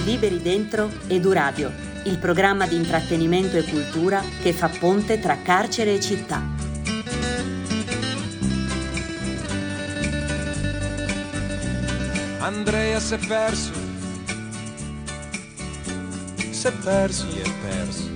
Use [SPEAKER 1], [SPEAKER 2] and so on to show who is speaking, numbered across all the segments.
[SPEAKER 1] Liberi Dentro Eduradio, il programma di intrattenimento e cultura che fa ponte tra carcere e città.
[SPEAKER 2] Andrea si è perso, si è perso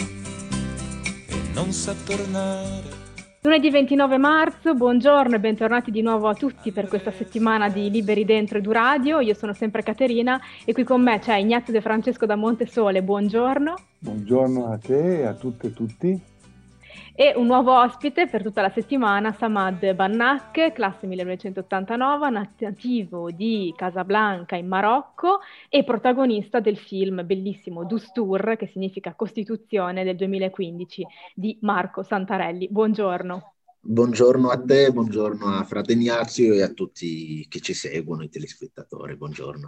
[SPEAKER 2] e non sa tornare.
[SPEAKER 3] Lunedì 29 marzo, buongiorno e bentornati di nuovo a tutti per questa settimana di Liberi Dentro Eduradio. Io sono sempre Caterina e qui con me c'è Ignazio De Francesco da Montesole, buongiorno.
[SPEAKER 4] Buongiorno a te e a tutte e tutti.
[SPEAKER 3] E un nuovo ospite per tutta la settimana, Samad Bannak, classe 1989, nativo di Casablanca in Marocco e protagonista del film bellissimo Dustur, che significa Costituzione, del 2015 di Marco Santarelli. Buongiorno.
[SPEAKER 5] Buongiorno a te, buongiorno a Frate Ignazio e a tutti che ci seguono, i telespettatori, buongiorno.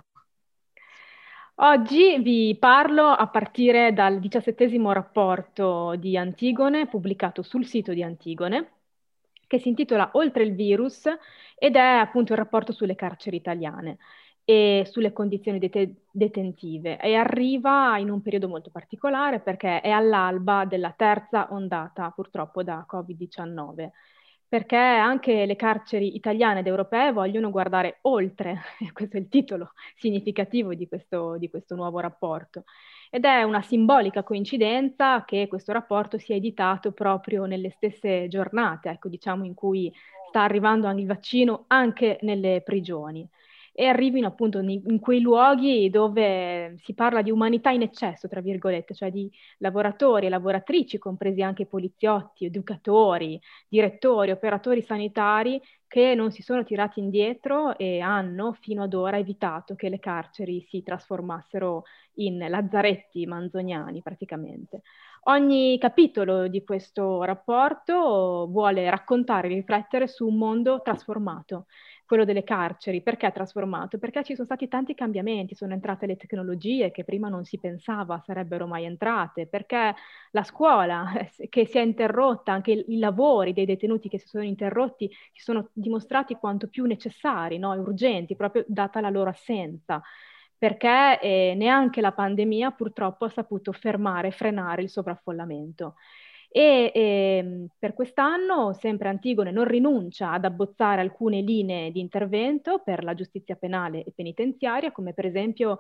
[SPEAKER 3] Oggi vi parlo a partire dal 17° rapporto di Antigone, pubblicato sul sito di Antigone, che si intitola Oltre il virus ed è appunto il rapporto sulle carceri italiane e sulle condizioni detentive e arriva in un periodo molto particolare perché è all'alba della terza ondata purtroppo da Covid-19. Perché anche le carceri italiane ed europee vogliono guardare oltre, questo è il titolo significativo di questo nuovo rapporto. Ed è una simbolica coincidenza che questo rapporto sia editato proprio nelle stesse giornate, ecco, diciamo, in cui sta arrivando il vaccino anche nelle prigioni. E arrivino appunto in quei luoghi dove si parla di umanità in eccesso, tra virgolette, cioè di lavoratori e lavoratrici, compresi anche poliziotti, educatori, direttori, operatori sanitari, che non si sono tirati indietro e hanno fino ad ora evitato che le carceri si trasformassero in lazzaretti manzoniani praticamente. Ogni capitolo di questo rapporto vuole raccontare e riflettere su un mondo trasformato, quello delle carceri. Perché trasformato? Perché ci sono stati tanti cambiamenti, sono entrate le tecnologie che prima non si pensava sarebbero mai entrate, perché la scuola che si è interrotta, anche i lavori dei detenuti che si sono interrotti, si sono dimostrati quanto più necessari, no? Urgenti, proprio data la loro assenza. Perché neanche la pandemia purtroppo ha saputo frenare il sovraffollamento. E per quest'anno sempre Antigone non rinuncia ad abbozzare alcune linee di intervento per la giustizia penale e penitenziaria, come per esempio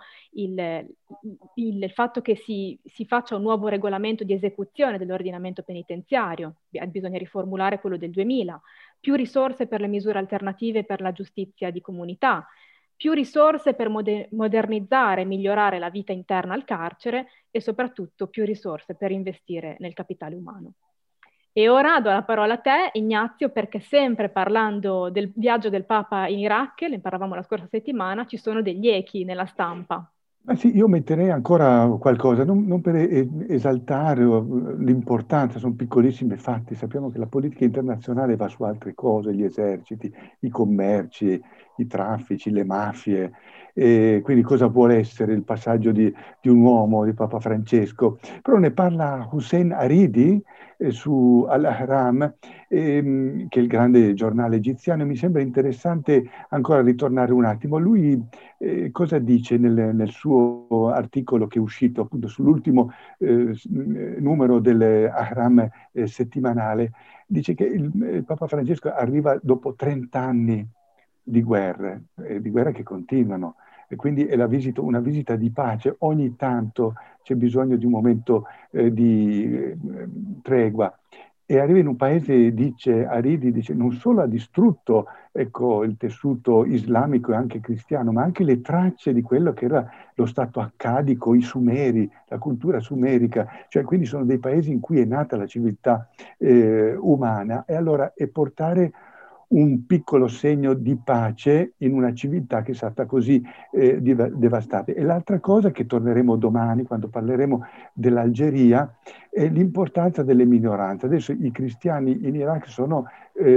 [SPEAKER 3] il fatto che si faccia un nuovo regolamento di esecuzione dell'ordinamento penitenziario, bisogna riformulare quello del 2000, più risorse per le misure alternative per la giustizia di comunità, più risorse per modernizzare e migliorare la vita interna al carcere e soprattutto più risorse per investire nel capitale umano. E ora do la parola a te, Ignazio, perché sempre parlando del viaggio del Papa in Iraq, ne parlavamo la scorsa settimana, ci sono degli echi nella stampa.
[SPEAKER 4] Sì, io metterei ancora qualcosa, non per esaltare l'importanza, sono piccolissimi fatti. Sappiamo che la politica internazionale va su altre cose, gli eserciti, i commerci, i traffici, le mafie. Quindi cosa vuole essere il passaggio di un uomo, di Papa Francesco? Però ne parla Hussein Hariri su Al-Ahram, che è il grande giornale egiziano, e mi sembra interessante ancora ritornare un attimo. Lui cosa dice nel suo articolo che è uscito appunto sull'ultimo numero dell'Ahram settimanale? Dice che il Papa Francesco arriva dopo 30 anni di guerre che continuano, e quindi è una visita di pace. Ogni tanto c'è bisogno di un momento di tregua. E arriva in un paese, dice Hariri, non solo ha distrutto, ecco, il tessuto islamico e anche cristiano, ma anche le tracce di quello che era lo stato accadico, i Sumeri, la cultura sumerica, cioè quindi sono dei paesi in cui è nata la civiltà umana. E allora è portare un piccolo segno di pace in una civiltà che è stata così devastata. E l'altra cosa, che torneremo domani quando parleremo dell'Algeria, è l'importanza delle minoranze. Adesso i cristiani in Iraq sono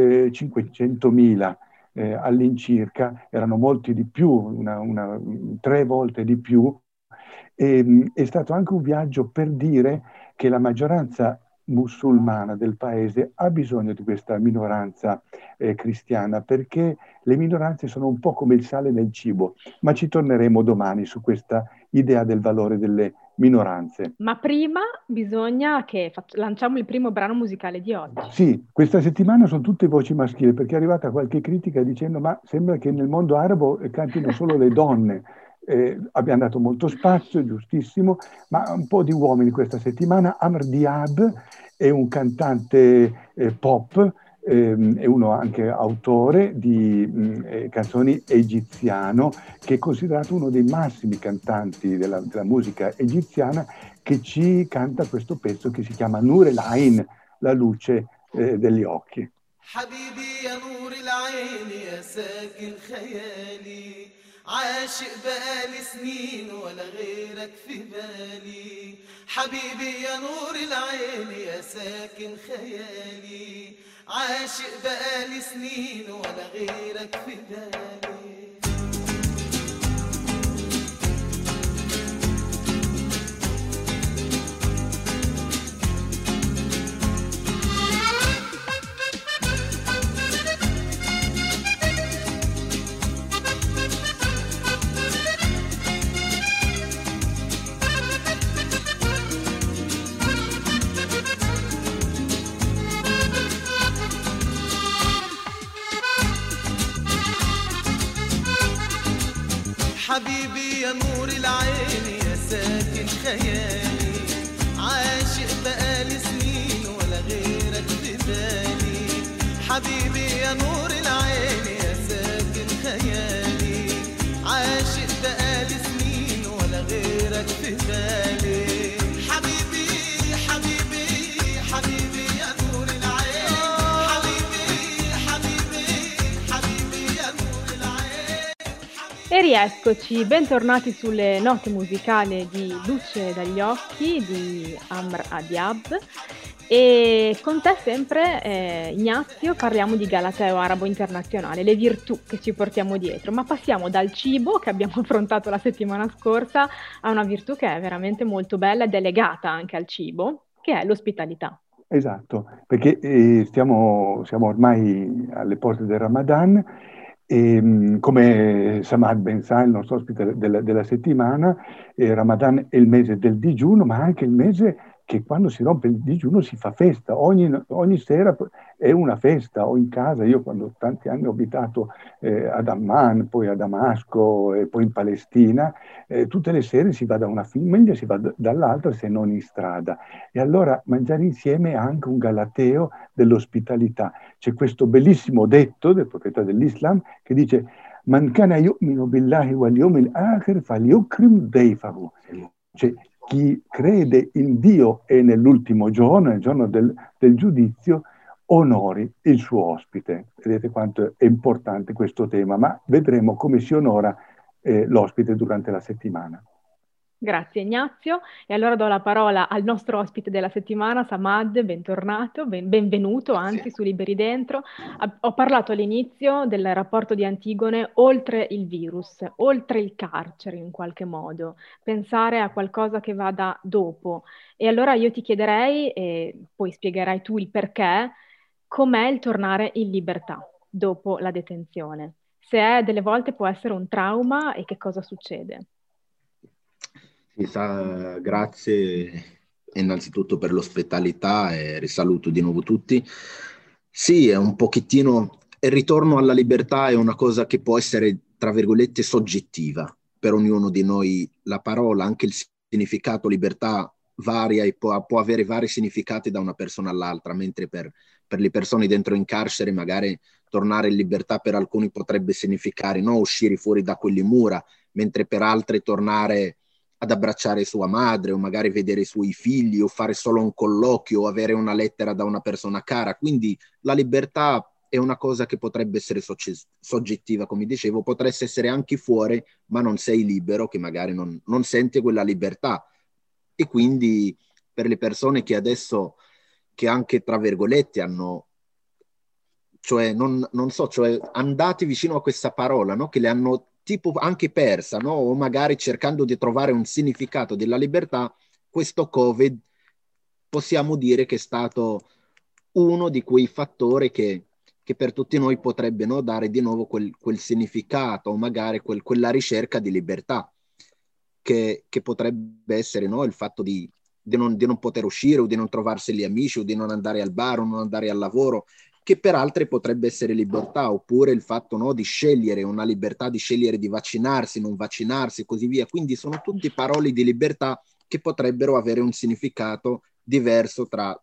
[SPEAKER 4] 500.000 all'incirca, erano molti di più, 3 volte di più. È stato anche un viaggio per dire che la maggioranza musulmana del paese ha bisogno di questa minoranza cristiana, perché le minoranze sono un po' come il sale nel cibo, ma ci torneremo domani su questa idea del valore delle minoranze.
[SPEAKER 3] Ma prima bisogna che lanciamo il primo brano musicale di oggi.
[SPEAKER 4] Sì, questa settimana sono tutte voci maschili, perché è arrivata qualche critica dicendo ma sembra che nel mondo arabo cantino solo le donne. Abbiamo dato molto spazio, giustissimo, ma un po' di uomini questa settimana. Amr Diab è un cantante pop, è uno anche autore di canzoni egiziano, che è considerato uno dei massimi cantanti della musica egiziana, che ci canta questo pezzo che si chiama Nur el-Ain, la luce degli occhi.
[SPEAKER 6] حبيبي يا نور العين يا ساكن خيالي عاشق بقالي سنين ولا غيرك في بالي حبيبي يا نور العين يا ساكن خيالي عاشق بقالي سنين ولا غيرك في بالي حبيبي يا نور العين يا ساكن خيالي عاشق بقالي سنين ولا غيرك في بالي حبيبي يا نور العين يا ساكن خيالي عاشق بقالي سنين ولا غيرك في بالي حبيبي حبيبي حبيبي يا نور العين حبيبي حبيبي حبيبي يا نور العين
[SPEAKER 3] E rieccoci, bentornati sulle note musicali di Luce dagli occhi di Amr Diab. E con te sempre, Ignazio, parliamo di Galateo Arabo Internazionale, le virtù che ci portiamo dietro, ma passiamo dal cibo, che abbiamo affrontato la settimana scorsa, a una virtù che è veramente molto bella ed è legata anche al cibo, che è l'ospitalità.
[SPEAKER 4] Esatto, perché siamo ormai alle porte del Ramadan e come Samad ben sa, il nostro ospite della settimana, Ramadan è il mese del digiuno, ma anche il mese che quando si rompe il digiuno si fa festa, ogni sera è una festa, o in casa. Io quando tanti anni ho abitato ad Amman, poi a Damasco e poi in Palestina, tutte le sere si va da una famiglia, si va dall'altra, se non in strada. E allora mangiare insieme è anche un galateo dell'ospitalità. C'è questo bellissimo detto del profeta dell'Islam che dice Man kana yu'minu billahi wal yawmil akhir falyukrim dayfahu. Cioè, chi crede in Dio e nell'ultimo giorno, nel giorno del giudizio, onori il suo ospite. Vedete quanto è importante questo tema, ma vedremo come si onora l'ospite durante la settimana.
[SPEAKER 3] Grazie Ignazio, e allora do la parola al nostro ospite della settimana, Samad, bentornato, benvenuto anzi su Liberi Dentro. Ho parlato all'inizio del rapporto di Antigone oltre il virus, oltre il carcere in qualche modo, pensare a qualcosa che vada dopo. E allora io ti chiederei, e poi spiegherai tu il perché, com'è il tornare in libertà dopo la detenzione? Se è delle volte può essere un trauma e che cosa succede?
[SPEAKER 5] Grazie innanzitutto per l'ospitalità e risaluto di nuovo tutti. Sì, è un pochettino, il ritorno alla libertà è una cosa che può essere, tra virgolette, soggettiva. Per ognuno di noi la parola, anche il significato libertà varia e può avere vari significati da una persona all'altra, mentre per le persone dentro in carcere magari tornare in libertà per alcuni potrebbe significare no, uscire fuori da quelle mura, mentre per altri tornare ad abbracciare sua madre o magari vedere i suoi figli o fare solo un colloquio o avere una lettera da una persona cara. Quindi la libertà è una cosa che potrebbe essere soggettiva, come dicevo, potresti essere anche fuori, ma non sei libero, che magari non senti quella libertà. E quindi per le persone che adesso, che anche tra virgolette hanno, cioè non so, cioè andati vicino a questa parola, no? Che le hanno tipo anche persa, no? O magari cercando di trovare un significato della libertà, questo Covid possiamo dire che è stato uno di quei fattori che per tutti noi potrebbe no, dare di nuovo quel significato o magari quella ricerca di libertà che potrebbe essere, no, il fatto di non poter uscire o di non trovarsi gli amici o di non andare al bar o non andare al lavoro, che per altri potrebbe essere libertà, oppure il fatto, no, di scegliere, una libertà di scegliere di vaccinarsi, non vaccinarsi e così via. Quindi sono tutte parole di libertà che potrebbero avere un significato diverso tra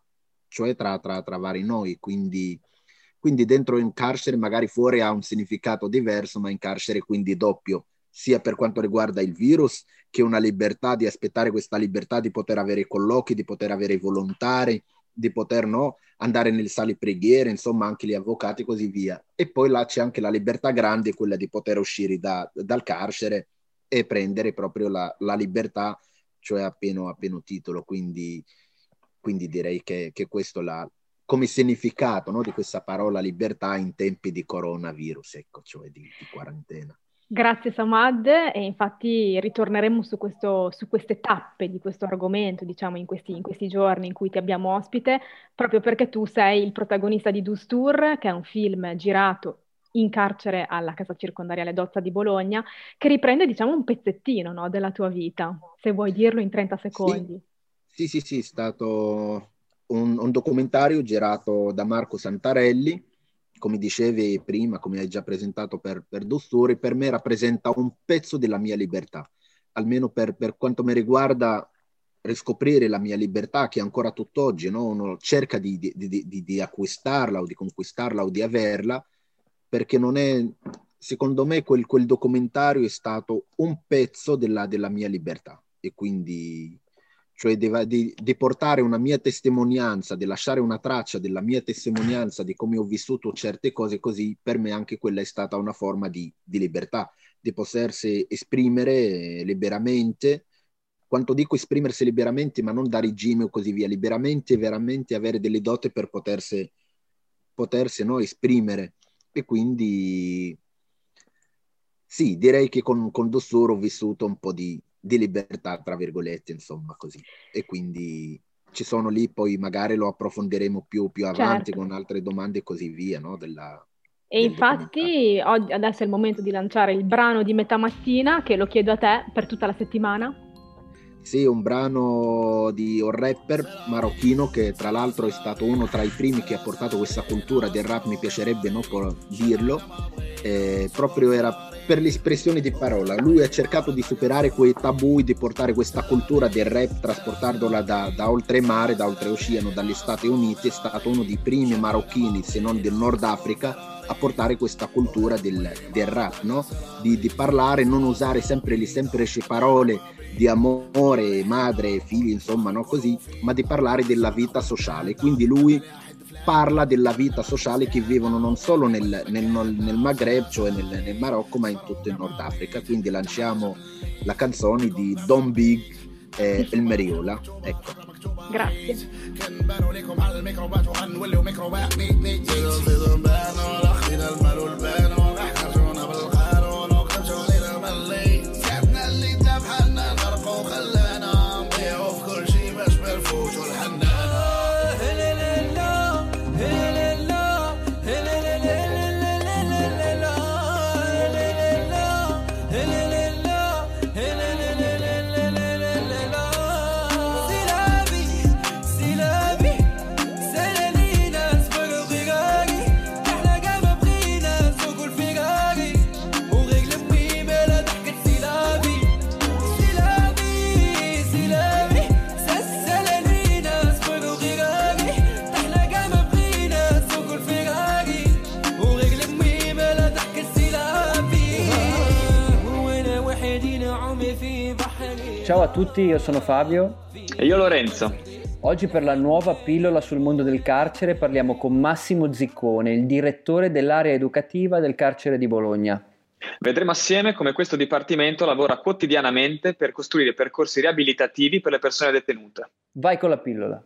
[SPEAKER 5] vari noi. Quindi dentro in carcere, magari fuori ha un significato diverso, ma in carcere quindi doppio, sia per quanto riguarda il virus, che una libertà di aspettare questa libertà di poter avere i colloqui, di poter avere i volontari, di poter, no, andare nelle sale preghiere, insomma anche gli avvocati e così via. E poi là c'è anche la libertà grande, quella di poter uscire dal carcere e prendere proprio la libertà, cioè a pieno titolo. Quindi direi che questo come significato, no, di questa parola libertà in tempi di coronavirus, ecco, cioè di quarantena.
[SPEAKER 3] Grazie Samad, e infatti ritorneremo su queste tappe di questo argomento, diciamo, in questi giorni in cui ti abbiamo ospite, proprio perché tu sei il protagonista di Dustur, che è un film girato in carcere alla casa circondariale Dozza di Bologna, che riprende, diciamo, un pezzettino, no, della tua vita, se vuoi dirlo in 30 secondi.
[SPEAKER 5] Sì, è stato un documentario girato da Marco Santarelli. Come dicevi prima, come hai già presentato per Dusturi, per me rappresenta un pezzo della mia libertà, almeno per quanto mi riguarda, riscoprire la mia libertà, che ancora tutt'oggi, no, uno cerca di acquistarla o di conquistarla o di averla, perché non è, secondo me quel documentario è stato un pezzo della mia libertà, e quindi cioè di portare una mia testimonianza, di lasciare una traccia della mia testimonianza, di come ho vissuto certe cose, così per me anche quella è stata una forma di libertà, di potersi esprimere liberamente. Quanto dico esprimersi liberamente, ma non da regime o così via, liberamente, veramente avere delle doti per potersi no, esprimere. E quindi sì, direi che con Dusturo ho vissuto un po' di libertà, tra virgolette, insomma, così. E quindi ci sono lì, poi magari lo approfondiremo più avanti,
[SPEAKER 3] Certo.
[SPEAKER 5] con altre domande e così via, no?
[SPEAKER 3] E infatti adesso è il momento di lanciare il brano di metà mattina, che lo chiedo a te per tutta la settimana.
[SPEAKER 5] Sì, un brano di un rapper marocchino che tra l'altro è stato uno tra i primi che ha portato questa cultura del rap, mi piacerebbe dirlo, proprio era per l'espressione di parola. Lui ha cercato di superare quei tabù, di portare questa cultura del rap, trasportarla da oltremare, da oltreoceano, dagli Stati Uniti. È stato uno dei primi marocchini, se non del Nord Africa, a portare questa cultura del rap, no? Di parlare, non usare sempre le semplici parole di amore, madre, figli, insomma, no, così, ma di parlare della vita sociale. Quindi lui parla della vita sociale che vivono non solo nel Maghreb, cioè nel Marocco, ma in tutto il Nord Africa. Quindi lanciamo la canzone di Don Big e El Meriola. Ecco.
[SPEAKER 3] Grazie.
[SPEAKER 7] Ciao a tutti, io sono Fabio.
[SPEAKER 8] E io Lorenzo.
[SPEAKER 7] Oggi per la nuova pillola sul mondo del carcere parliamo con Massimo Ziccone, il direttore dell'area educativa del carcere di Bologna.
[SPEAKER 8] Vedremo assieme come questo dipartimento lavora quotidianamente per costruire percorsi riabilitativi per le persone detenute.
[SPEAKER 7] Vai con la pillola.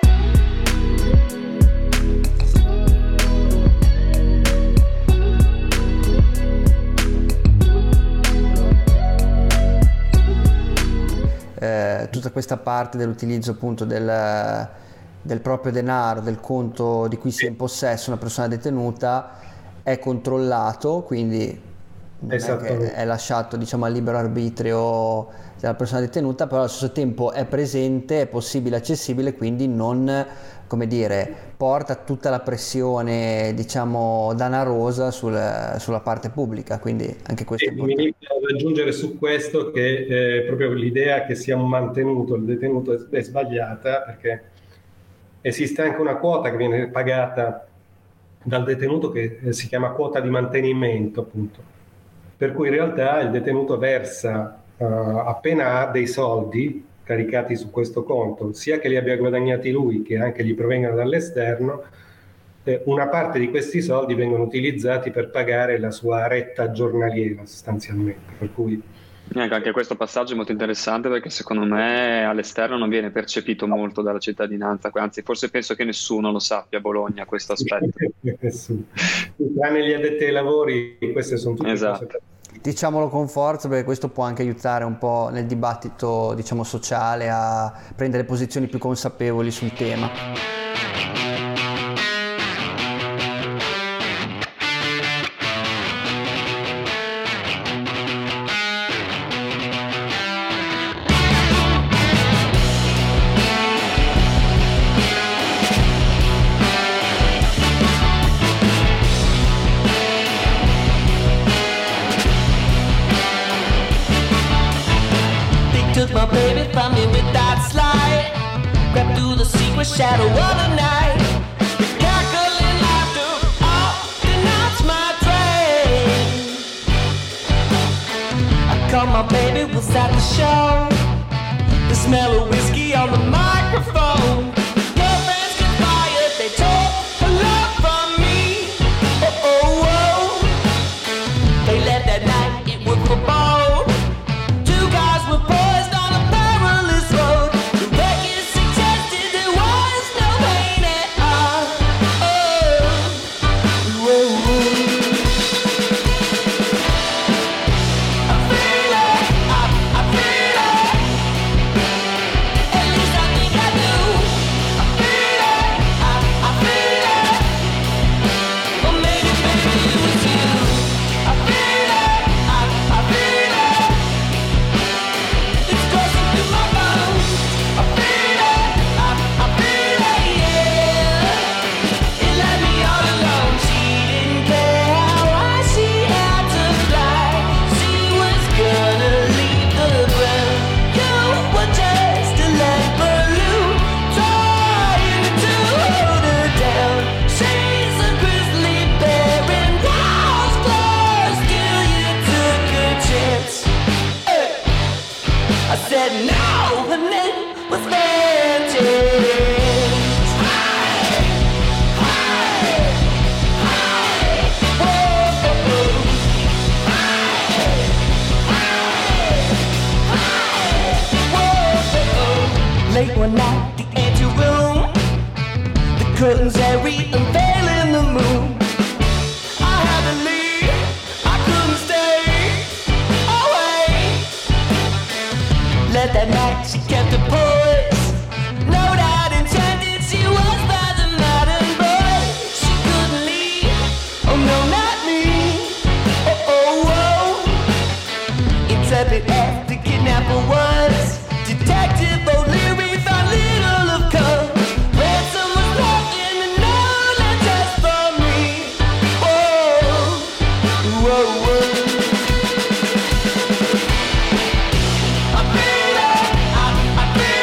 [SPEAKER 7] Tutta questa parte dell'utilizzo appunto del proprio denaro, del conto di cui si è in possesso una persona detenuta, è controllato, quindi non è che è lasciato, diciamo, al libero arbitrio della persona detenuta, però allo stesso tempo è presente, è possibile, accessibile, quindi non, come dire, porta tutta la pressione, diciamo, danarosa sulla parte pubblica, quindi anche questo è importante.
[SPEAKER 9] Mi devo aggiungere su questo che proprio l'idea che sia mantenuto il detenuto è sbagliata, perché esiste anche una quota che viene pagata dal detenuto che si chiama quota di mantenimento, appunto, per cui in realtà il detenuto versa appena ha dei soldi caricati su questo conto, sia che li abbia guadagnati lui che anche gli provengano dall'esterno, una parte di questi soldi vengono utilizzati per pagare la sua retta giornaliera sostanzialmente, per cui
[SPEAKER 8] anche questo passaggio è molto interessante, perché secondo me all'esterno non viene percepito molto dalla cittadinanza, anzi forse penso che nessuno lo sappia a Bologna questo aspetto.
[SPEAKER 9] Tranne gli addetti ai lavori, queste sono tutte
[SPEAKER 8] esatto.
[SPEAKER 9] cose.
[SPEAKER 7] Diciamolo con forza, perché questo può anche aiutare un po' nel dibattito, diciamo, sociale, a prendere posizioni più consapevoli sul tema.
[SPEAKER 6] Took my baby from me with that slide, crept through the secret shadow of the night, with cackling laughter all denounce my train. I caught my baby, was at the show, the smell of whiskey on the microphone. Girlfriends conspired, they took her love from me. Oh, oh, oh. They left that night, it was for bold. Two guys were poised on a perilous road. The record suggested there was no pain at all. Oh, whoa, whoa. I feel it, I feel it. At least I think I do. I feel it, I feel it. Or maybe it was you. I feel it, I feel it. It's coursing through my bones. I feel it, I feel it, yeah. It left me all alone. She didn't care how high she had to fly. She was gonna leave the ground. You were just a light balloon trying to hold her down. She's a grizzly bear and walls closed till you took a chance. I said no, her name was Vengeance. Late one night, the anteroom, the curtains airy, unveiling the moon. I had to leave, I couldn't stay away. Late that night, she kept her poise. No doubt intended, she was by the mountain boy. She couldn't leave, oh no, not me. Oh, oh, oh. Intrepid as the kidnapper was, Detective O'Leary found little of cause. Ransom was walking and no letters from me. Whoa, whoa, whoa. I feel it, I feel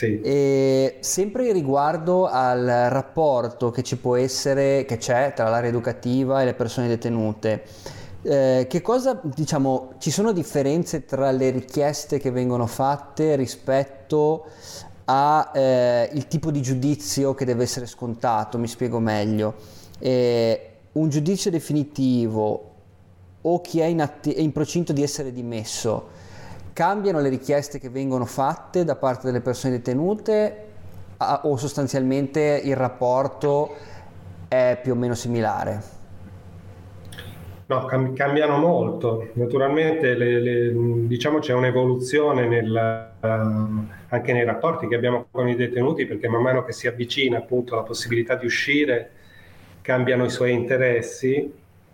[SPEAKER 9] Sì.
[SPEAKER 7] E sempre riguardo al rapporto che ci può essere, che c'è tra l'area educativa e le persone detenute, che cosa, diciamo, ci sono differenze tra le richieste che vengono fatte rispetto a il tipo di giudizio che deve essere scontato? Mi spiego meglio. Un giudizio definitivo o chi è in procinto di essere dimesso, cambiano le richieste che vengono fatte da parte delle persone detenute o sostanzialmente il rapporto è più o meno similare?
[SPEAKER 9] No, cambiano molto. Naturalmente diciamo c'è un'evoluzione anche nei rapporti che abbiamo con i detenuti, perché man mano che si avvicina appunto la possibilità di uscire, cambiano i suoi interessi,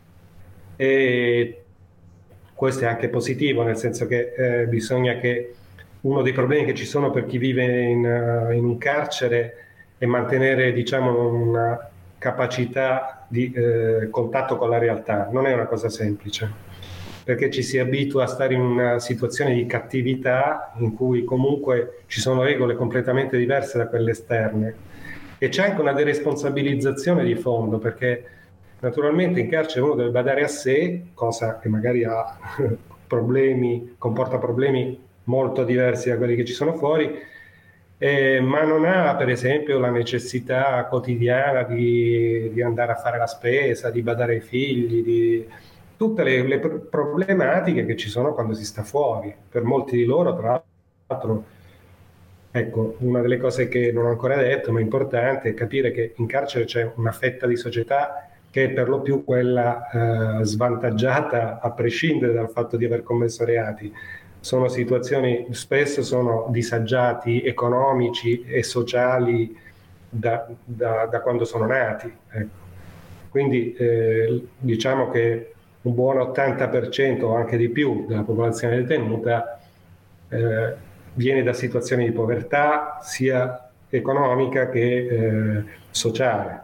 [SPEAKER 9] e questo è anche positivo, nel senso che bisogna che uno dei problemi che ci sono per chi vive in un carcere è mantenere, diciamo, una capacità di contatto con la realtà. Non è una cosa semplice, perché ci si abitua a stare in una situazione di cattività in cui comunque ci sono regole completamente diverse da quelle esterne, e c'è anche una deresponsabilizzazione di fondo, perché naturalmente in carcere uno deve badare a sé, cosa che magari ha comporta problemi molto diversi da quelli che ci sono fuori, ma non ha per esempio la necessità quotidiana di andare a fare la spesa, di badare ai figli, di tutte le problematiche che ci sono quando si sta fuori. Per molti di loro, tra l'altro, ecco, una delle cose che non ho ancora detto, ma è importante, è capire che in carcere c'è una fetta di società che è per lo più quella svantaggiata a prescindere dal fatto di aver commesso reati. Sono situazioni, spesso sono disagiati economici e sociali da quando sono nati. Ecco. Quindi diciamo che un buon 80% o anche di più della popolazione detenuta viene da situazioni di povertà sia economica che sociale.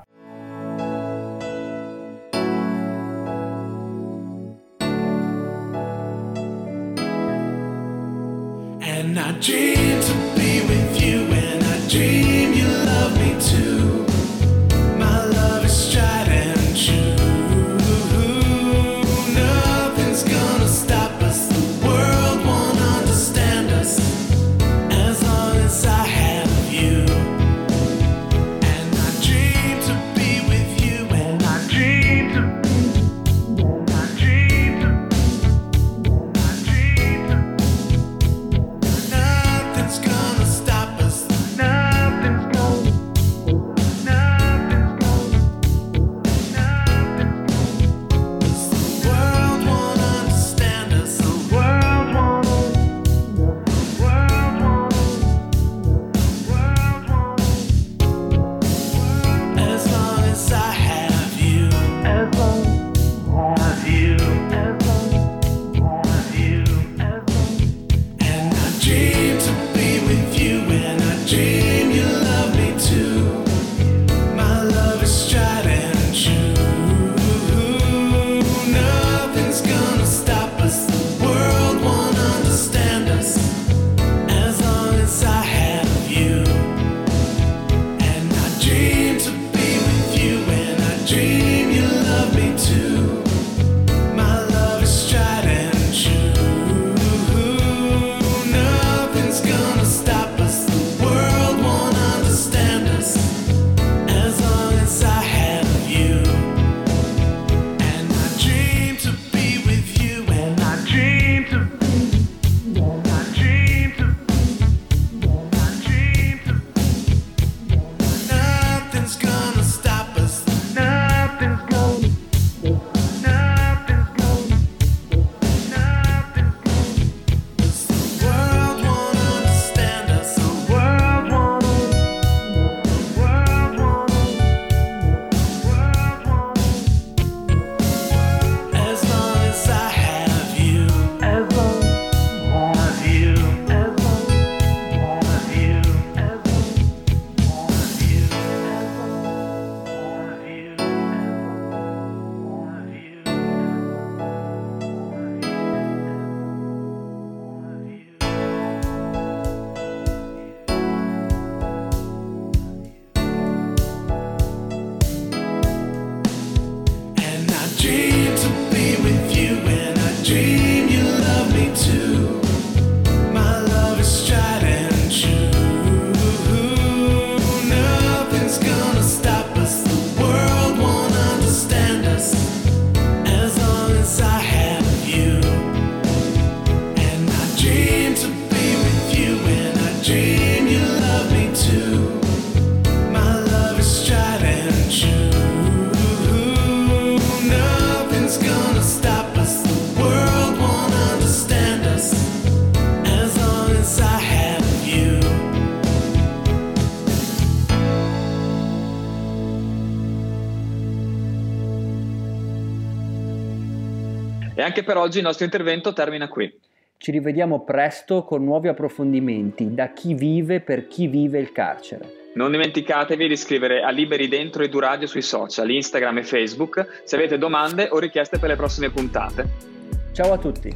[SPEAKER 6] And I dream to be with you, and I dream you love me too. My love is tried and true. Nothing's gonna stop us. The world won't understand us as long as I have you. And I dream to be with you, and I dream to. Nothing's gonna
[SPEAKER 8] anche per oggi il nostro intervento termina qui.
[SPEAKER 10] Ci rivediamo presto con nuovi approfondimenti da chi vive per chi vive il carcere.
[SPEAKER 8] Non dimenticatevi di iscrivere a Liberi Dentro EduRadio sui social, Instagram e Facebook, se avete domande o richieste per le prossime puntate.
[SPEAKER 10] Ciao a tutti!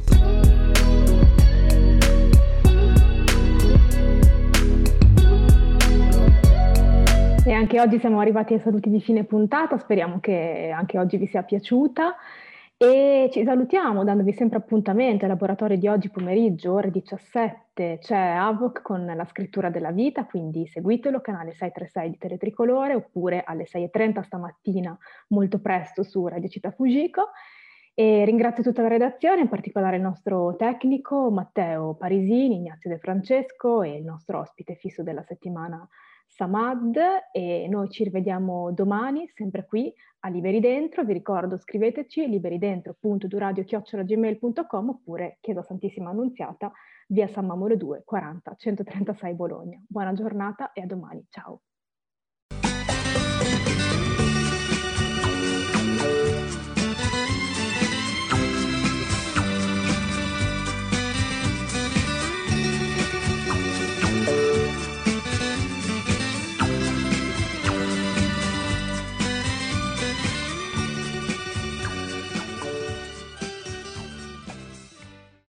[SPEAKER 3] E anche oggi siamo arrivati ai saluti di fine puntata, speriamo che anche oggi vi sia piaciuta e ci salutiamo dandovi sempre appuntamento ai laboratori di oggi pomeriggio, ore 17, c'è Avoc con la scrittura della vita, quindi seguitelo, canale 636 di Teletricolore, oppure alle 6:30 stamattina molto presto su Radio Città Fujiko. E ringrazio tutta la redazione, in particolare il nostro tecnico Matteo Parisini, Ignazio De Francesco e il nostro ospite fisso della settimana Samad, e noi ci rivediamo domani sempre qui a Liberi Dentro. Vi ricordo, scriveteci liberidentro.eduradio@gmail.com oppure Chiesa Santissima Annunziata, via San Mamolo 2 40 136 Bologna. Buona giornata e a domani, ciao!